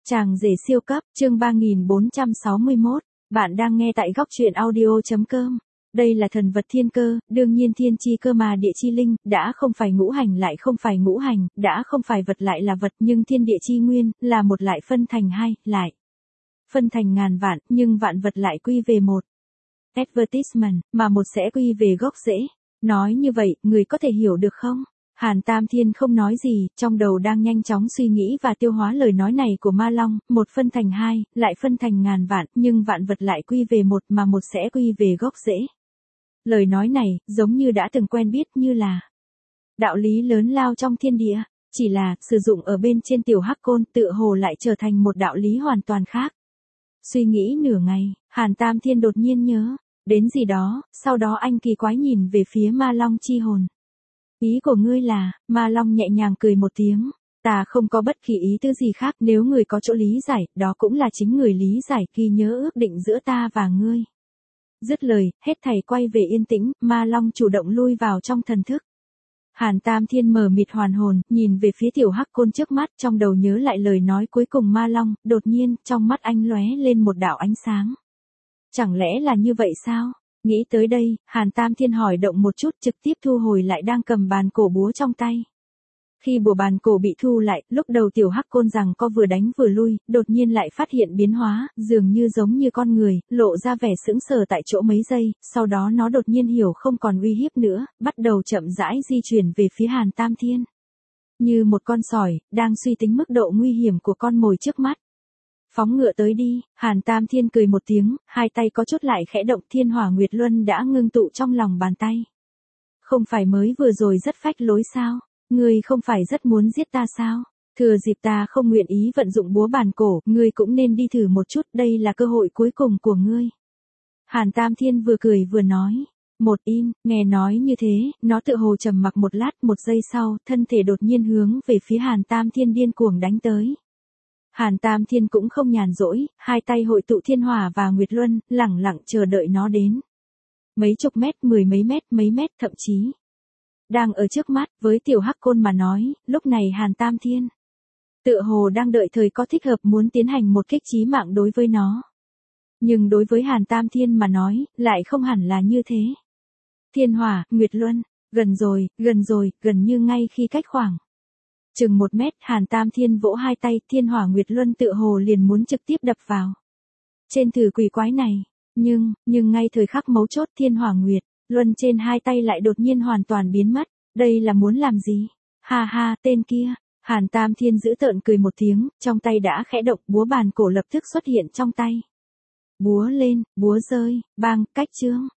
Chàng rể siêu cấp, chương 3461, bạn đang nghe tại góc truyện audio.com. Đây là thần vật thiên cơ, đương nhiên thiên chi cơ mà địa chi linh, đã không phải ngũ hành lại không phải ngũ hành, đã không phải vật lại là vật, nhưng thiên địa chi nguyên, là một lại phân thành hai, lại phân thành ngàn vạn, nhưng vạn vật lại quy về một. Advertisement, mà một sẽ quy về gốc rễ. Nói như vậy, người có thể hiểu được không? Hàn Tam Thiên không nói gì, trong đầu đang nhanh chóng suy nghĩ và tiêu hóa lời nói này của Ma Long, một phân thành hai, lại phân thành ngàn vạn, nhưng vạn vật lại quy về một mà một sẽ quy về gốc rễ. Lời nói này, giống như đã từng quen biết như là đạo lý lớn lao trong thiên địa, chỉ là, sử dụng ở bên trên tiểu hắc côn tựa hồ lại trở thành một đạo lý hoàn toàn khác. Suy nghĩ nửa ngày, Hàn Tam Thiên đột nhiên nhớ đến gì đó, sau đó anh kỳ quái nhìn về phía Ma Long chi hồn. Ý của ngươi là, Ma Long nhẹ nhàng cười một tiếng, ta không có bất kỳ ý tư gì khác, nếu người có chỗ lý giải, đó cũng là chính người lý giải, ghi nhớ ước định giữa ta và ngươi. Dứt lời, hết thảy quay về yên tĩnh, Ma Long chủ động lui vào trong thần thức. Hàn Tam Thiên mờ mịt hoàn hồn, nhìn về phía tiểu hắc côn trước mắt, trong đầu nhớ lại lời nói cuối cùng Ma Long, đột nhiên, trong mắt anh lóe lên một đạo ánh sáng. Chẳng lẽ là như vậy sao? Nghĩ tới đây, Hàn Tam Thiên hỏi động một chút, trực tiếp thu hồi lại đang cầm bàn cổ búa trong tay. Khi bùa bàn cổ bị thu lại, lúc đầu tiểu hắc côn rằng có vừa đánh vừa lui, đột nhiên lại phát hiện biến hóa, dường như giống như con người, lộ ra vẻ sững sờ tại chỗ mấy giây, sau đó nó đột nhiên hiểu không còn uy hiếp nữa, bắt đầu chậm rãi di chuyển về phía Hàn Tam Thiên. Như một con sỏi, đang suy tính mức độ nguy hiểm của con mồi trước mắt. Phóng ngựa tới đi, Hàn Tam Thiên cười một tiếng, hai tay có chút lại khẽ động, Thiên Hỏa Nguyệt Luân đã ngưng tụ trong lòng bàn tay. Không phải mới vừa rồi rất phách lối sao? Ngươi không phải rất muốn giết ta sao? Thừa dịp ta không nguyện ý vận dụng búa bàn cổ, ngươi cũng nên đi thử một chút, đây là cơ hội cuối cùng của ngươi. Hàn Tam Thiên vừa cười vừa nói. Nghe nói như thế, nó tựa hồ trầm mặc một lát, một giây sau, thân thể đột nhiên hướng về phía Hàn Tam Thiên điên cuồng đánh tới. Hàn Tam Thiên cũng không nhàn rỗi, hai tay hội tụ thiên hỏa và nguyệt luân, lẳng lặng chờ đợi nó đến. Mấy chục mét, mười mấy mét thậm chí đang ở trước mắt, với tiểu hắc côn mà nói, lúc này Hàn Tam Thiên tựa hồ đang đợi thời có thích hợp muốn tiến hành một kích chí mạng đối với nó. Nhưng đối với Hàn Tam Thiên mà nói, lại không hẳn là như thế. Thiên hỏa, nguyệt luân, gần như ngay khi cách khoảng chừng 1 mét, Hàn Tam Thiên vỗ hai tay, thiên hỏa nguyệt luân tựa hồ liền muốn trực tiếp đập vào trên thử quỷ quái này. Nhưng ngay thời khắc mấu chốt, thiên hỏa nguyệt luân trên hai tay lại đột nhiên hoàn toàn biến mất. Đây là muốn làm gì? Ha ha, tên kia. Hàn Tam Thiên giữ tợn cười một tiếng, trong tay đã khẽ động, búa bàn cổ lập tức xuất hiện trong tay. Búa lên, búa rơi, bang, cách chương.